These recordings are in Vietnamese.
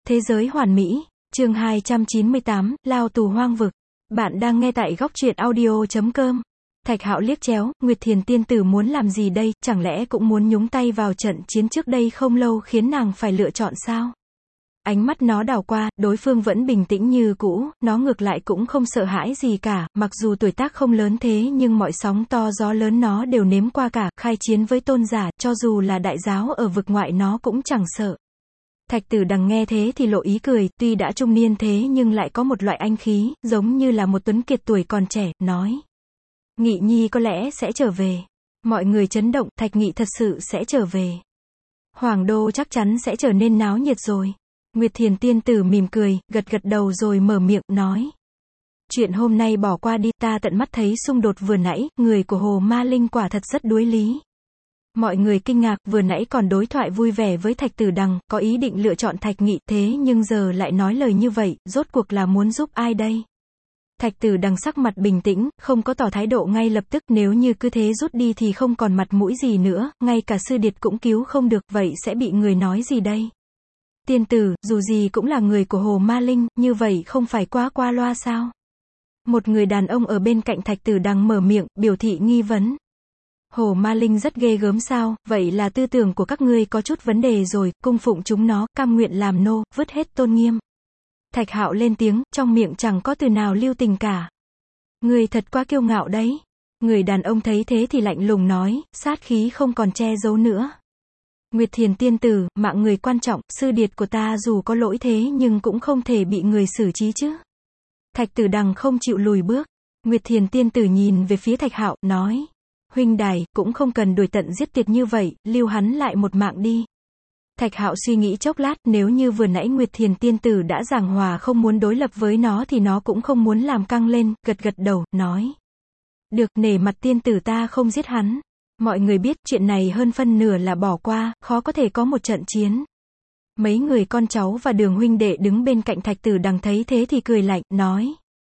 Thế giới hoàn mỹ, chương 298, lao tù hoang vực. Bạn đang nghe tại góc truyện audio.com. Thạch Hạo liếc chéo, Nguyệt Thiền tiên tử muốn làm gì đây, chẳng lẽ cũng muốn nhúng tay vào trận chiến trước đây không lâu khiến nàng phải lựa chọn sao? Ánh mắt nó đảo qua, đối phương vẫn bình tĩnh như cũ, nó ngược lại cũng không sợ hãi gì cả, mặc dù tuổi tác không lớn thế nhưng mọi sóng to gió lớn nó đều nếm qua cả, khai chiến với tôn giả, cho dù là đại giáo ở vực ngoại nó cũng chẳng sợ. Thạch Tử Đằng nghe thế thì lộ ý cười, tuy đã trung niên thế nhưng lại có một loại anh khí, giống như là một tuấn kiệt tuổi còn trẻ, nói. Nghị nhi có lẽ sẽ trở về. Mọi người chấn động, Thạch Nghị thật sự sẽ trở về. Hoàng đô chắc chắn sẽ trở nên náo nhiệt rồi. Nguyệt Thiền tiên tử mỉm cười, gật gật đầu rồi mở miệng, nói. Chuyện hôm nay bỏ qua đi, ta tận mắt thấy xung đột vừa nãy, người của Hồ Ma Linh quả thật rất đuối lý. Mọi người kinh ngạc, vừa nãy còn đối thoại vui vẻ với Thạch Tử Đằng, có ý định lựa chọn Thạch Nghị, thế nhưng giờ lại nói lời như vậy, rốt cuộc là muốn giúp ai đây? Thạch Tử Đằng sắc mặt bình tĩnh, không có tỏ thái độ ngay lập tức, nếu như cứ thế rút đi thì không còn mặt mũi gì nữa, ngay cả sư điệt cũng cứu không được, vậy sẽ bị người nói gì đây? Tiên tử, dù gì cũng là người của Hồ Ma Linh, như vậy không phải quá qua loa sao? Một người đàn ông ở bên cạnh Thạch Tử Đằng mở miệng, biểu thị nghi vấn. Hồ Ma Linh rất ghê gớm sao, vậy là tư tưởng của các ngươi có chút vấn đề rồi, cung phụng chúng nó, cam nguyện làm nô, vứt hết tôn nghiêm. Thạch Hạo lên tiếng, trong miệng chẳng có từ nào lưu tình cả. Ngươi thật quá kiêu ngạo đấy. Người đàn ông thấy thế thì lạnh lùng nói, sát khí không còn che giấu nữa. Nguyệt Thiền tiên tử, mạng người quan trọng, sư điệt của ta dù có lỗi thế nhưng cũng không thể bị người xử trí chứ. Thạch Tử Đằng không chịu lùi bước. Nguyệt Thiền tiên tử nhìn về phía Thạch Hạo, nói. Huynh đài, cũng không cần đuổi tận giết tuyệt như vậy, lưu hắn lại một mạng đi. Thạch Hạo suy nghĩ chốc lát, nếu như vừa nãy Nguyệt Thiền tiên tử đã giảng hòa không muốn đối lập với nó thì nó cũng không muốn làm căng lên, gật gật đầu, nói. Được, nể mặt tiên tử ta không giết hắn. Mọi người biết chuyện này hơn phân nửa là bỏ qua, khó có thể có một trận chiến. Mấy người con cháu và Đường huynh đệ đứng bên cạnh Thạch Tử Đằng thấy thế thì cười lạnh, nói.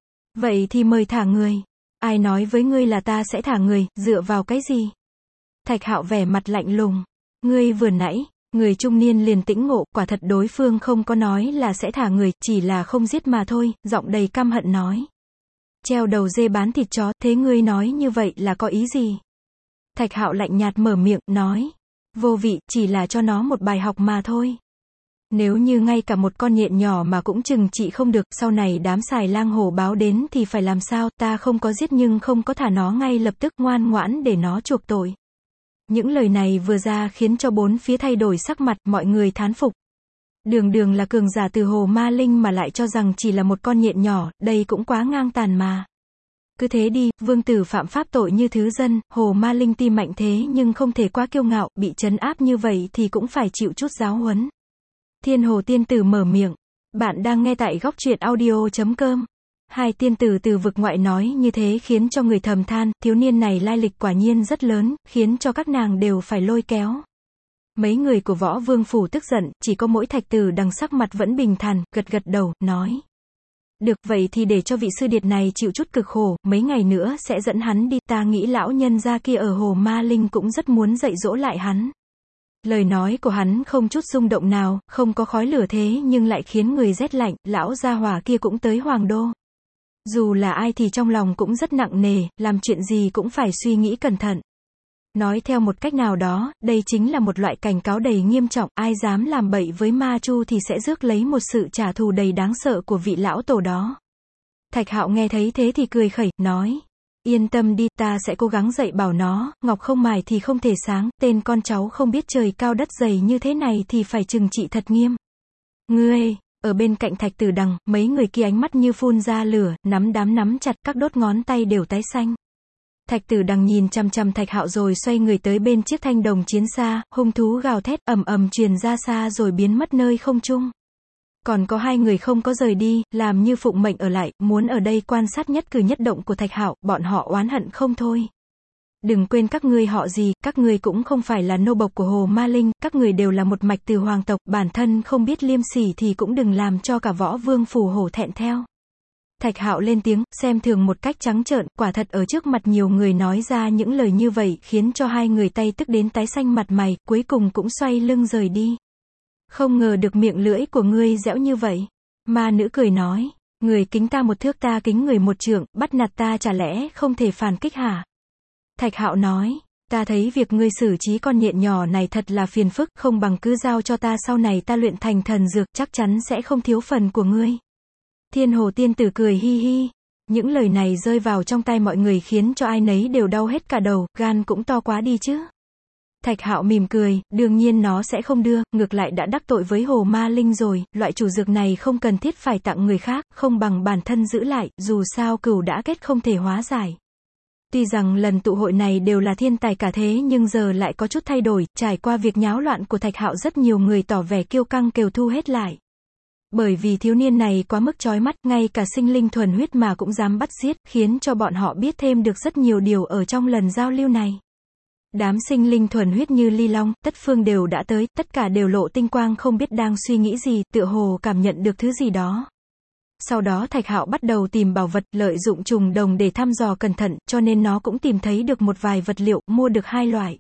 Vậy thì mời thả người. Ai nói với ngươi là ta sẽ thả người, dựa vào cái gì? Thạch Hạo vẻ mặt lạnh lùng. Ngươi vừa nãy, người trung niên liền tĩnh ngộ, quả thật đối phương không có nói là sẽ thả người, chỉ là không giết mà thôi, giọng đầy căm hận nói. Treo đầu dê bán thịt chó, thế ngươi nói như vậy là có ý gì? Thạch Hạo lạnh nhạt mở miệng, nói. Vô vị, chỉ là cho nó một bài học mà thôi. Nếu như ngay cả một con nhện nhỏ mà cũng trừng trị không được, sau này đám xài lang hổ báo đến thì phải làm sao, ta không có giết nhưng không có thả nó ngay lập tức, ngoan ngoãn để nó chuộc tội. Những lời này vừa ra khiến cho bốn phía thay đổi sắc mặt, mọi người thán phục. Đường là cường giả từ Hồ Ma Linh mà lại cho rằng chỉ là một con nhện nhỏ, đây cũng quá ngang tàn mà. Cứ thế đi, vương tử phạm pháp tội như thứ dân, Hồ Ma Linh tuy mạnh thế nhưng không thể quá kiêu ngạo, bị trấn áp như vậy thì cũng phải chịu chút giáo huấn. Thiên Hồ tiên tử mở miệng. Bạn đang nghe tại góc truyện audio.com. Hai tiên tử từ vực ngoại nói như thế khiến cho người thầm than, thiếu niên này lai lịch quả nhiên rất lớn, khiến cho các nàng đều phải lôi kéo. Mấy người của Võ Vương phủ tức giận, chỉ có mỗi Thạch Tử Đằng sắc mặt vẫn bình thản, gật gật đầu, nói. Được, vậy thì để cho vị sư điệt này chịu chút cực khổ, mấy ngày nữa sẽ dẫn hắn đi, ta nghĩ lão nhân gia kia ở Hồ Ma Linh cũng rất muốn dạy dỗ lại hắn. Lời nói của hắn không chút rung động nào, không có khói lửa thế nhưng lại khiến người rét lạnh, lão gia hỏa kia cũng tới Hoàng đô. Dù là ai thì trong lòng cũng rất nặng nề, làm chuyện gì cũng phải suy nghĩ cẩn thận. Nói theo một cách nào đó, đây chính là một loại cảnh cáo đầy nghiêm trọng, ai dám làm bậy với Ma Chu thì sẽ rước lấy một sự trả thù đầy đáng sợ của vị lão tổ đó. Thạch Hạo nghe thấy thế thì cười khẩy, nói. Yên tâm đi, ta sẽ cố gắng dạy bảo nó, ngọc không mài thì không thể sáng, tên con cháu không biết trời cao đất dày như thế này thì phải trừng trị thật nghiêm. Ngươi, ở bên cạnh Thạch Tử Đằng, mấy người kia ánh mắt như phun ra lửa, nắm chặt, các đốt ngón tay đều tái xanh. Thạch Tử Đằng nhìn chằm chằm Thạch Hạo rồi xoay người tới bên chiếc thanh đồng chiến xa, hung thú gào thét ầm ầm truyền ra xa rồi biến mất nơi không trung. Còn có hai người không có rời đi, làm như phụng mệnh ở lại, muốn ở đây quan sát nhất cử nhất động của Thạch Hạo, bọn họ oán hận không thôi. Đừng quên các ngươi họ gì, các ngươi cũng không phải là nô bộc của Hồ Ma Linh, các người đều là một mạch từ hoàng tộc, bản thân không biết liêm sỉ thì cũng đừng làm cho cả Võ Vương phủ hổ thẹn theo. Thạch Hạo lên tiếng, xem thường một cách trắng trợn, quả thật ở trước mặt nhiều người nói ra những lời như vậy, khiến cho hai người tay tức đến tái xanh mặt mày, cuối cùng cũng xoay lưng rời đi. Không ngờ được miệng lưỡi của ngươi dẻo như vậy. Ma nữ cười nói, người kính ta một thước ta kính người một trượng, bắt nạt ta chả lẽ không thể phản kích hả? Thạch Hạo nói, ta thấy việc ngươi xử trí con nhện nhỏ này thật là phiền phức, không bằng cứ giao cho ta, sau này ta luyện thành thần dược, chắc chắn sẽ không thiếu phần của ngươi. Thiên Hồ tiên tử cười hi hi. Những lời này rơi vào trong tai mọi người khiến cho ai nấy đều đau hết cả đầu, gan cũng to quá đi chứ. Thạch Hạo mỉm cười, đương nhiên nó sẽ không đưa, ngược lại đã đắc tội với Hồ Ma Linh rồi, loại chủ dược này không cần thiết phải tặng người khác, không bằng bản thân giữ lại, dù sao cừu đã kết không thể hóa giải. Tuy rằng lần tụ hội này đều là thiên tài cả thế nhưng giờ lại có chút thay đổi, trải qua việc nháo loạn của Thạch Hạo rất nhiều người tỏ vẻ kiêu căng kêu thu hết lại. Bởi vì thiếu niên này quá mức chói mắt, ngay cả sinh linh thuần huyết mà cũng dám bắt giết, khiến cho bọn họ biết thêm được rất nhiều điều ở trong lần giao lưu này. Đám sinh linh thuần huyết như Ly Long, Tất Phương đều đã tới, tất cả đều lộ tinh quang không biết đang suy nghĩ gì, tựa hồ cảm nhận được thứ gì đó. Sau đó Thạch Hạo bắt đầu tìm bảo vật, lợi dụng trùng đồng để thăm dò cẩn thận, cho nên nó cũng tìm thấy được một vài vật liệu, mua được 2 loại.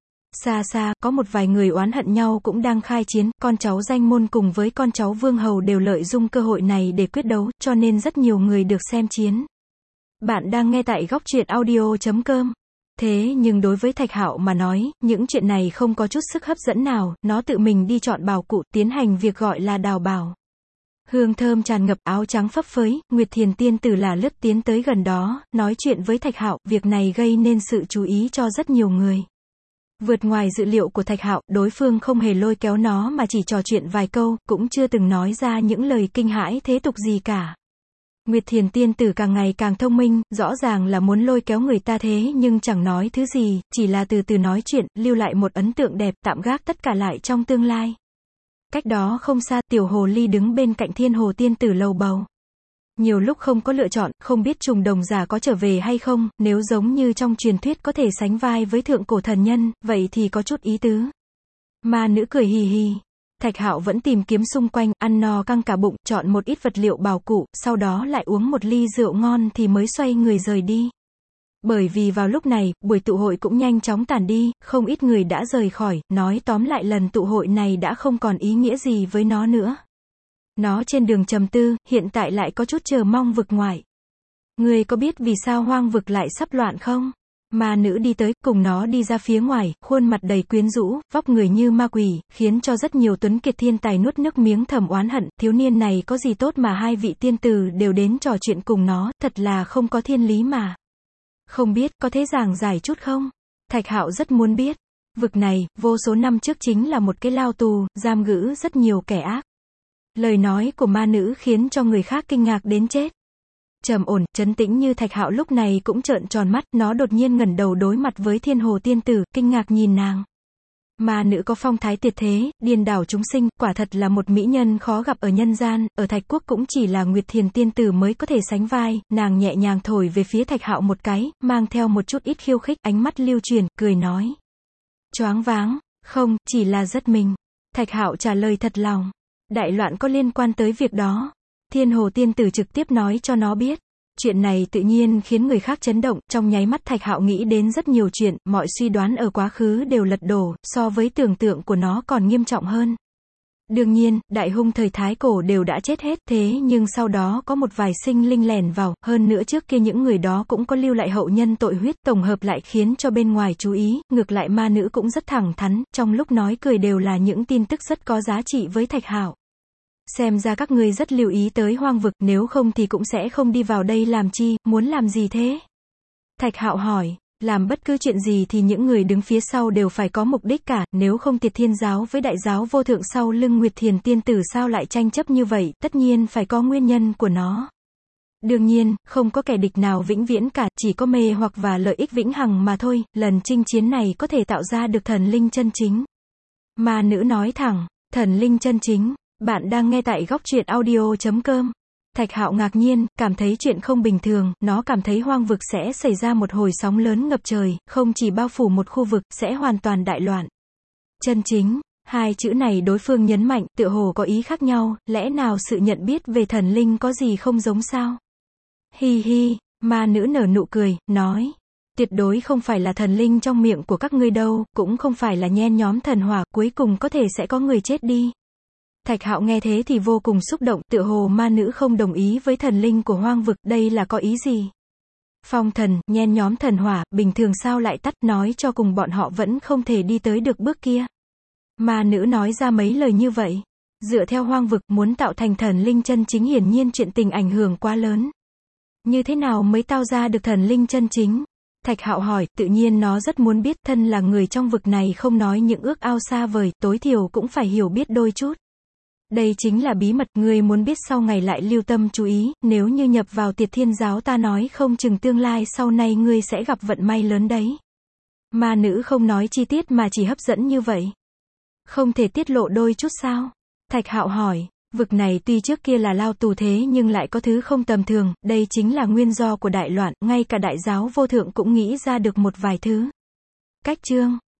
Xa xa, có một vài người oán hận nhau cũng đang khai chiến, con cháu danh môn cùng với con cháu vương hầu đều lợi dụng cơ hội này để quyết đấu, cho nên rất nhiều người được xem chiến. Bạn đang nghe tại Góc Truyện Audio.com. Thế nhưng đối với Thạch Hạo mà nói, những chuyện này không có chút sức hấp dẫn nào, nó tự mình đi chọn bảo cụ, tiến hành việc gọi là đào bảo. Hương thơm tràn ngập, áo trắng phấp phới, Nguyệt Thiền tiên tử là lướt tiến tới gần đó, nói chuyện với Thạch Hạo, việc này gây nên sự chú ý cho rất nhiều người. Vượt ngoài dự liệu của Thạch Hạo, đối phương không hề lôi kéo nó mà chỉ trò chuyện vài câu, cũng chưa từng nói ra những lời kinh hãi thế tục gì cả. Nguyệt Thiền tiên tử càng ngày càng thông minh, rõ ràng là muốn lôi kéo người ta thế nhưng chẳng nói thứ gì, chỉ là từ từ nói chuyện, lưu lại một ấn tượng đẹp, tạm gác tất cả lại trong tương lai. Cách đó không xa, tiểu hồ ly đứng bên cạnh Thiên Hồ tiên tử lầu bầu. Nhiều lúc không có lựa chọn, không biết trùng đồng giả có trở về hay không, nếu giống như trong truyền thuyết có thể sánh vai với thượng cổ thần nhân, vậy thì có chút ý tứ. Ma nữ cười hì hì. Thạch Hạo vẫn tìm kiếm xung quanh, ăn no căng cả bụng, chọn một ít vật liệu bảo cụ, sau đó lại uống một ly rượu ngon thì mới xoay người rời đi. Bởi vì vào lúc này, buổi tụ hội cũng nhanh chóng tàn đi, không ít người đã rời khỏi, nói tóm lại lần tụ hội này đã không còn ý nghĩa gì với nó nữa. Nó trên đường trầm tư, hiện tại lại có chút chờ mong vực ngoại. Ngươi có biết vì sao hoang vực lại sắp loạn không? Ma nữ đi tới, cùng nó đi ra phía ngoài, khuôn mặt đầy quyến rũ, vóc người như ma quỷ, khiến cho rất nhiều tuấn kiệt thiên tài nuốt nước miếng thầm oán hận, thiếu niên này có gì tốt mà 2 vị tiên tử đều đến trò chuyện cùng nó, thật là không có thiên lý mà. Không biết, có thể giảng giải chút không? Thạch Hạo rất muốn biết. Vực này, vô số năm trước chính là một cái lao tù, giam giữ rất nhiều kẻ ác. Lời nói của ma nữ khiến cho người khác kinh ngạc đến chết. Trầm ổn, trấn tĩnh như Thạch Hạo lúc này cũng trợn tròn mắt, nó đột nhiên ngẩng đầu đối mặt với Thiên Hồ tiên tử, kinh ngạc nhìn nàng. Ma nữ có phong thái tuyệt thế, điên đảo chúng sinh, quả thật là một mỹ nhân khó gặp ở nhân gian, ở Thạch Quốc cũng chỉ là Nguyệt Thiền tiên tử mới có thể sánh vai, nàng nhẹ nhàng thổi về phía Thạch Hạo một cái, mang theo một chút ít khiêu khích, ánh mắt lưu chuyển, cười nói. Choáng váng, không, chỉ là rất mình. Thạch Hạo trả lời thật lòng. Đại loạn có liên quan tới việc đó. Thiên Hồ tiên tử trực tiếp nói cho nó biết. Chuyện này tự nhiên khiến người khác chấn động, trong nháy mắt Thạch Hạo nghĩ đến rất nhiều chuyện, mọi suy đoán ở quá khứ đều lật đổ, so với tưởng tượng của nó còn nghiêm trọng hơn. Đương nhiên, đại hung thời Thái Cổ đều đã chết hết, thế nhưng sau đó có một vài sinh linh lẻn vào, hơn nữa trước kia những người đó cũng có lưu lại hậu nhân tội huyết, tổng hợp lại khiến cho bên ngoài chú ý, ngược lại ma nữ cũng rất thẳng thắn, trong lúc nói cười đều là những tin tức rất có giá trị với Thạch Hạo. Xem ra các ngươi rất lưu ý tới hoang vực, nếu không thì cũng sẽ không đi vào đây làm chi, muốn làm gì thế? Thạch Hạo hỏi, làm bất cứ chuyện gì thì những người đứng phía sau đều phải có mục đích cả, nếu không Tiệt Thiên giáo với Đại giáo vô thượng sau lưng Nguyệt Thiền tiên tử sao lại tranh chấp như vậy, tất nhiên phải có nguyên nhân của nó. Đương nhiên, không có kẻ địch nào vĩnh viễn cả, chỉ có mê hoặc và lợi ích vĩnh hằng mà thôi, lần chinh chiến này có thể tạo ra được thần linh chân chính. Ma nữ nói thẳng, thần linh chân chính. Bạn đang nghe tại Góc Truyện Audio.com. Thạch Hạo ngạc nhiên, cảm thấy chuyện không bình thường, nó cảm thấy hoang vực sẽ xảy ra một hồi sóng lớn ngập trời, không chỉ bao phủ một khu vực, sẽ hoàn toàn đại loạn. Chân chính, 2 chữ này đối phương nhấn mạnh, tựa hồ có ý khác nhau, lẽ nào sự nhận biết về thần linh có gì không giống sao? Hi hi, ma nữ nở nụ cười, nói. Tuyệt đối không phải là thần linh trong miệng của các ngươi đâu, cũng không phải là nhen nhóm thần hỏa, cuối cùng có thể sẽ có người chết đi. Thạch Hạo nghe thế thì vô cùng xúc động, tựa hồ ma nữ không đồng ý với thần linh của hoang vực, đây là có ý gì? Phong thần, nhen nhóm thần hỏa, bình thường sao lại tắt, nói cho cùng bọn họ vẫn không thể đi tới được bước kia. Ma nữ nói ra mấy lời như vậy. Dựa theo hoang vực, muốn tạo thành thần linh chân chính hiển nhiên chuyện tình ảnh hưởng quá lớn. Như thế nào mới tạo ra được thần linh chân chính? Thạch Hạo hỏi, tự nhiên nó rất muốn biết, thân là người trong vực này không nói những ước ao xa vời, tối thiểu cũng phải hiểu biết đôi chút. Đây chính là bí mật, ngươi muốn biết sau ngày lại lưu tâm chú ý, nếu như nhập vào Tiệt Thiên giáo ta nói không chừng tương lai sau này ngươi sẽ gặp vận may lớn đấy. Ma nữ không nói chi tiết mà chỉ hấp dẫn như vậy. Không thể tiết lộ đôi chút sao? Thạch Hạo hỏi, vực này tuy trước kia là lao tù thế nhưng lại có thứ không tầm thường, đây chính là nguyên do của đại loạn, ngay cả đại giáo vô thượng cũng nghĩ ra được một vài thứ. Cách chương